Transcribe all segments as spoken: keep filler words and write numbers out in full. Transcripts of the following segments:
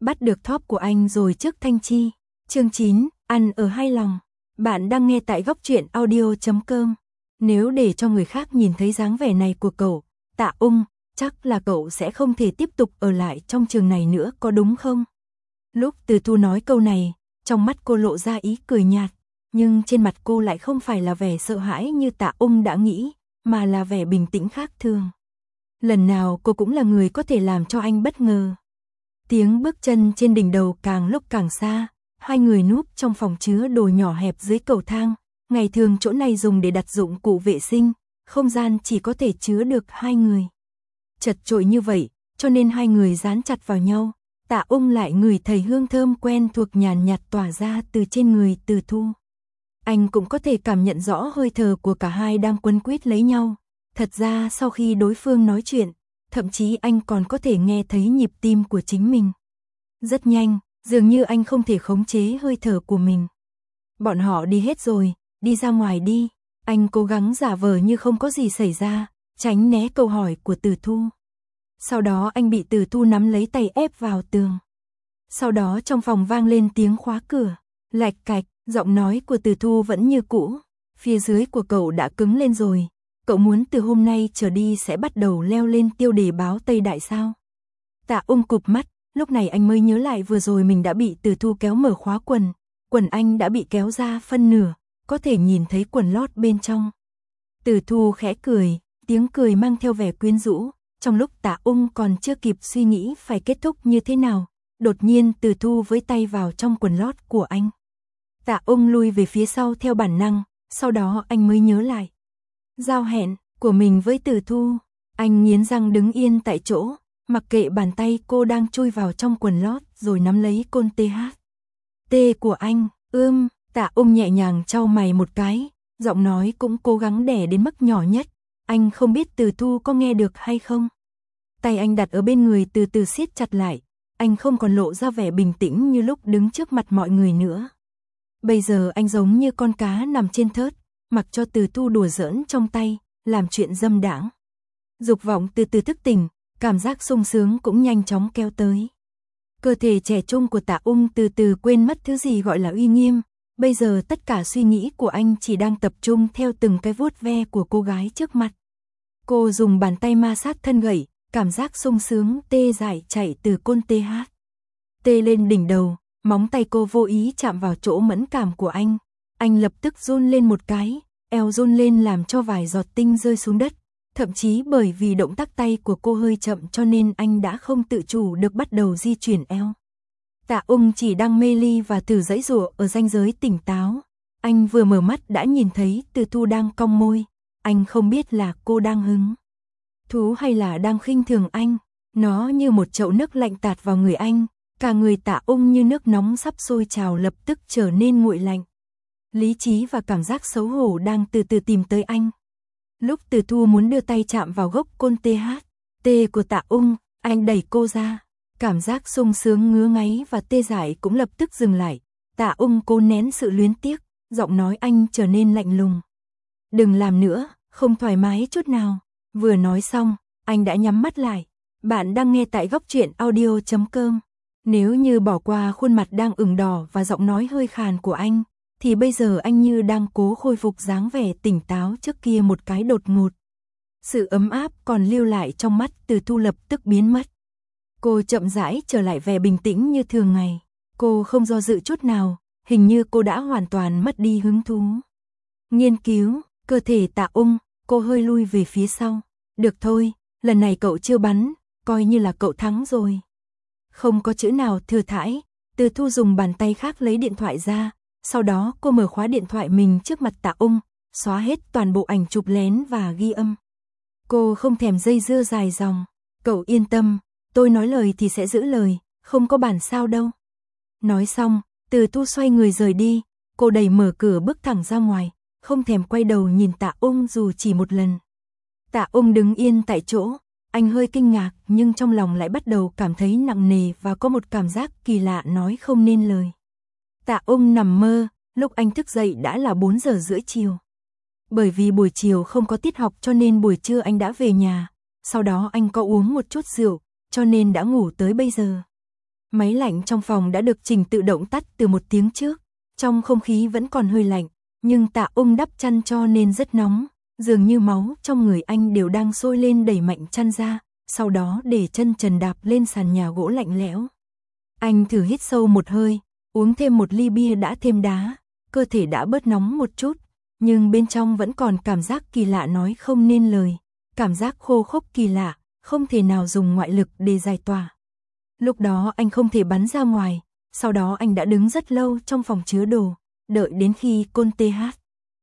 Bắt được top của anh rồi trước Thanh Chi. Chương chín, ăn ở hai lòng. Bạn đang nghe tại góc truyện audio chấm com. Nếu để cho người khác nhìn thấy dáng vẻ này của cậu, Tạ Ung, chắc là cậu sẽ không thể tiếp tục ở lại trong trường này nữa, có đúng không? Lúc Từ Thu nói câu này, trong mắt cô lộ ra ý cười nhạt, nhưng trên mặt cô lại không phải là vẻ sợ hãi như Tạ Ung đã nghĩ, mà là vẻ bình tĩnh khác thường. Lần nào cô cũng là người có thể làm cho anh bất ngờ. Tiếng bước chân trên đỉnh đầu càng lúc càng xa, hai người núp trong phòng chứa đồ nhỏ hẹp dưới cầu thang. Ngày thường chỗ này dùng để đặt dụng cụ vệ sinh, không gian chỉ có thể chứa được hai người. Chật chội như vậy, cho nên hai người dán chặt vào nhau. Tạ Ung lại ngửi thấy hương thơm quen thuộc nhàn nhạt tỏa ra từ trên người Từ Thu. Anh cũng có thể cảm nhận rõ hơi thở của cả hai đang quấn quýt lấy nhau. Thật ra sau khi đối phương nói chuyện, thậm chí anh còn có thể nghe thấy nhịp tim của chính mình. Rất nhanh, dường như anh không thể khống chế hơi thở của mình. Bọn họ đi hết rồi, đi ra ngoài đi. Anh cố gắng giả vờ như không có gì xảy ra, tránh né câu hỏi của Từ Thu. Sau đó anh bị Từ Thu nắm lấy tay ép vào tường. Sau đó trong phòng vang lên tiếng khóa cửa. Lạch cạch, giọng nói của Từ Thu vẫn như cũ. Phía dưới của cậu đã cứng lên rồi. Cậu muốn từ hôm nay trở đi sẽ bắt đầu leo lên tiêu đề báo Tây Đại sao? Tạ Ung cụp mắt, lúc này anh mới nhớ lại vừa rồi mình đã bị Từ Thu kéo mở khóa quần. Quần anh đã bị kéo ra phân nửa, có thể nhìn thấy quần lót bên trong. Từ Thu khẽ cười, tiếng cười mang theo vẻ quyến rũ. Trong lúc Tạ Ung còn chưa kịp suy nghĩ phải kết thúc như thế nào, đột nhiên Từ Thu với tay vào trong quần lót của anh. Tạ Ung lui về phía sau theo bản năng, sau đó anh mới nhớ lại giao hẹn của mình với Từ Thu. Anh nghiến răng đứng yên tại chỗ, mặc kệ bàn tay cô đang chui vào trong quần lót rồi nắm lấy côn tê hát. Tê của anh, ưm, Tạ Ung nhẹ nhàng chau mày một cái, giọng nói cũng cố gắng đè đến mức nhỏ nhất. Anh không biết Từ Thu có nghe được hay không. Tay anh đặt ở bên người từ từ siết chặt lại, anh không còn lộ ra vẻ bình tĩnh như lúc đứng trước mặt mọi người nữa. Bây giờ anh giống như con cá nằm trên thớt, mặc cho Từ Thu đùa giỡn trong tay, làm chuyện dâm đãng. Dục vọng từ từ thức tỉnh, cảm giác sung sướng cũng nhanh chóng kéo tới. Cơ thể trẻ trung của Tạ Ung từ từ quên mất thứ gì gọi là uy nghiêm. Bây giờ tất cả suy nghĩ của anh chỉ đang tập trung theo từng cái vuốt ve của cô gái trước mặt. Cô dùng bàn tay ma sát thân gậy, cảm giác sung sướng tê dại chạy từ côn tê hát. Tê lên đỉnh đầu, móng tay cô vô ý chạm vào chỗ mẫn cảm của anh. Anh lập tức run lên một cái, eo run lên làm cho vài giọt tinh rơi xuống đất. Thậm chí bởi vì động tác tay của cô hơi chậm cho nên anh đã không tự chủ được bắt đầu di chuyển eo. Tạ Ung chỉ đang mê ly và thử giãy giụa ở ranh giới tỉnh táo. Anh vừa mở mắt đã nhìn thấy Từ Thu đang cong môi. Anh không biết là cô đang hứng thú hay là đang khinh thường anh. Nó như một chậu nước lạnh tạt vào người anh. Cả người Tạ Ung như nước nóng sắp sôi trào lập tức trở nên nguội lạnh. Lý trí và cảm giác xấu hổ đang từ từ tìm tới anh. Lúc Từ Thu muốn đưa tay chạm vào gốc côn tê hát, tê của Tạ Ung, anh đẩy cô ra. Cảm giác sung sướng ngứa ngáy và tê dại cũng lập tức dừng lại. Tạ Ung cố nén sự luyến tiếc, giọng nói anh trở nên lạnh lùng. Đừng làm nữa, không thoải mái chút nào. Vừa nói xong, anh đã nhắm mắt lại. Bạn đang nghe tại góc truyện audio chấm com. Nếu như bỏ qua khuôn mặt đang ửng đỏ và giọng nói hơi khàn của anh, thì bây giờ anh như đang cố khôi phục dáng vẻ tỉnh táo trước kia một cái đột ngột. Sự ấm áp còn lưu lại trong mắt Từ Thu lập tức biến mất. Cô chậm rãi trở lại vẻ bình tĩnh như thường ngày. Cô không do dự chút nào, hình như cô đã hoàn toàn mất đi hứng thú. Nghiên cứu cơ thể Tạ Ung, cô hơi lui về phía sau. Được thôi, lần này cậu chưa bắn, coi như là cậu thắng rồi. Không có chữ nào thừa thãi, Từ Thu dùng bàn tay khác lấy điện thoại ra. Sau đó cô mở khóa điện thoại mình trước mặt Tạ Ung, xóa hết toàn bộ ảnh chụp lén và ghi âm. Cô không thèm dây dưa dài dòng. Cậu yên tâm, tôi nói lời thì sẽ giữ lời, không có bản sao đâu. Nói xong, Từ Thu xoay người rời đi, cô đẩy mở cửa bước thẳng ra ngoài, không thèm quay đầu nhìn Tạ Ung dù chỉ một lần. Tạ Ung đứng yên tại chỗ, anh hơi kinh ngạc nhưng trong lòng lại bắt đầu cảm thấy nặng nề và có một cảm giác kỳ lạ nói không nên lời. Tạ Ung nằm mơ, lúc anh thức dậy đã là bốn giờ rưỡi chiều. Bởi vì buổi chiều không có tiết học cho nên buổi trưa anh đã về nhà, sau đó anh có uống một chút rượu, cho nên đã ngủ tới bây giờ. Máy lạnh trong phòng đã được chỉnh tự động tắt từ một tiếng trước. Trong không khí vẫn còn hơi lạnh, nhưng Tạ Ung đắp chăn cho nên rất nóng, dường như máu trong người anh đều đang sôi lên, đẩy mạnh chăn ra, sau đó để chân trần đạp lên sàn nhà gỗ lạnh lẽo. Anh thử hít sâu một hơi, uống thêm một ly bia đã thêm đá, cơ thể đã bớt nóng một chút, nhưng bên trong vẫn còn cảm giác kỳ lạ nói không nên lời, cảm giác khô khốc kỳ lạ, không thể nào dùng ngoại lực để giải tỏa. Lúc đó anh không thể bắn ra ngoài, sau đó anh đã đứng rất lâu trong phòng chứa đồ, đợi đến khi Côn tê hát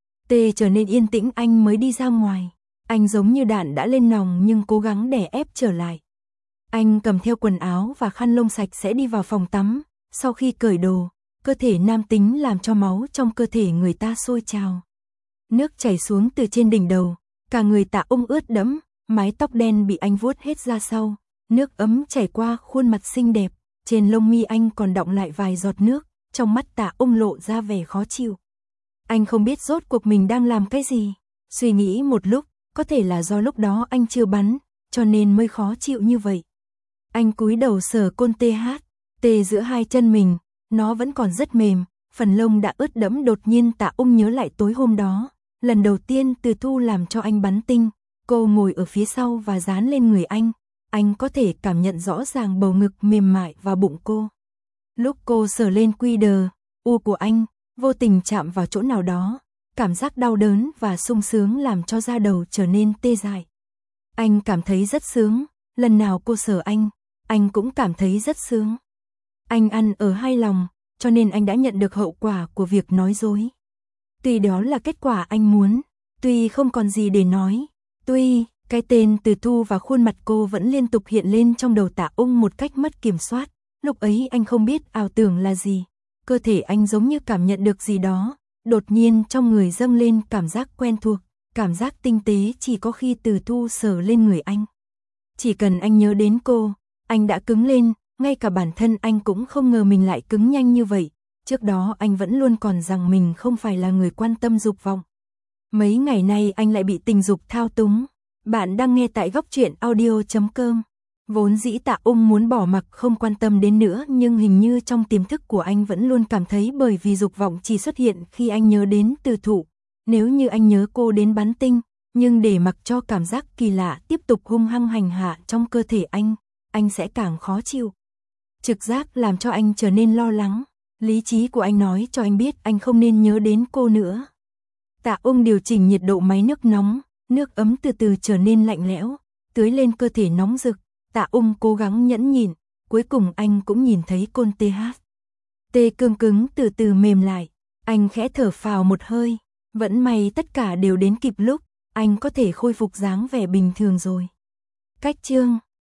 tê trở nên yên tĩnh anh mới đi ra ngoài. Anh giống như đạn đã lên nòng nhưng cố gắng đè ép trở lại. Anh cầm theo quần áo và khăn lông sạch sẽ đi vào phòng tắm, sau khi cởi đồ, cơ thể nam tính làm cho máu trong cơ thể người ta sôi trào. Nước chảy xuống từ trên đỉnh đầu, cả người Tạ Ung ướt đẫm, mái tóc đen bị anh vuốt hết ra sau, nước ấm chảy qua khuôn mặt xinh đẹp, trên lông mi anh còn đọng lại vài giọt nước, trong mắt Tạ Ung lộ ra vẻ khó chịu. Anh không biết rốt cuộc mình đang làm cái gì, suy nghĩ một lúc, có thể là do lúc đó anh chưa bắn, cho nên mới khó chịu như vậy. Anh cúi đầu sờ Côn tê hát tê giữa hai chân mình, nó vẫn còn rất mềm, phần lông đã ướt đẫm. Đột nhiên Tạ Ung nhớ lại tối hôm đó, lần đầu tiên Từ Thu làm cho anh bắn tinh, cô ngồi ở phía sau và dán lên người anh, anh có thể cảm nhận rõ ràng bầu ngực mềm mại và bụng cô. Lúc cô sờ lên quy đờ, u của anh, vô tình chạm vào chỗ nào đó, cảm giác đau đớn và sung sướng làm cho da đầu trở nên tê dại. Anh cảm thấy rất sướng, lần nào cô sờ anh, anh cũng cảm thấy rất sướng. Anh ăn ở hai lòng, cho nên anh đã nhận được hậu quả của việc nói dối. Tuy đó là kết quả anh muốn, tuy không còn gì để nói, tuy cái tên Từ Thu và khuôn mặt cô vẫn liên tục hiện lên trong đầu Tạ Ung một cách mất kiểm soát. Lúc ấy anh không biết ảo tưởng là gì, cơ thể anh giống như cảm nhận được gì đó, đột nhiên trong người dâng lên cảm giác quen thuộc, cảm giác tinh tế chỉ có khi Từ Thu sờ lên người anh. Chỉ cần anh nhớ đến cô, anh đã cứng lên, ngay cả bản thân anh cũng không ngờ mình lại cứng nhanh như vậy. Trước đó anh vẫn luôn còn rằng mình không phải là người quan tâm dục vọng. Mấy ngày nay anh lại bị tình dục thao túng. Bạn đang nghe tại góc truyện audio chấm com. Vốn dĩ Tạ Ung muốn bỏ mặc không quan tâm đến nữa, nhưng hình như trong tiềm thức của anh vẫn luôn cảm thấy bởi vì dục vọng chỉ xuất hiện khi anh nhớ đến Từ Thụ. Nếu như anh nhớ cô đến bắn tinh, nhưng để mặc cho cảm giác kỳ lạ tiếp tục hung hăng hành hạ trong cơ thể anh, anh sẽ càng khó chịu. Trực giác làm cho anh trở nên lo lắng, lý trí của anh nói cho anh biết anh không nên nhớ đến cô nữa. Tạ Ung điều chỉnh nhiệt độ máy nước nóng, nước ấm từ từ trở nên lạnh lẽo, tưới lên cơ thể nóng rực. Tạ Ung cố gắng nhẫn nhịn, cuối cùng anh cũng nhìn thấy Côn tê hát tê cương cứng từ từ mềm lại, anh khẽ thở phào một hơi, vẫn may tất cả đều đến kịp lúc, anh có thể khôi phục dáng vẻ bình thường rồi. Cách chương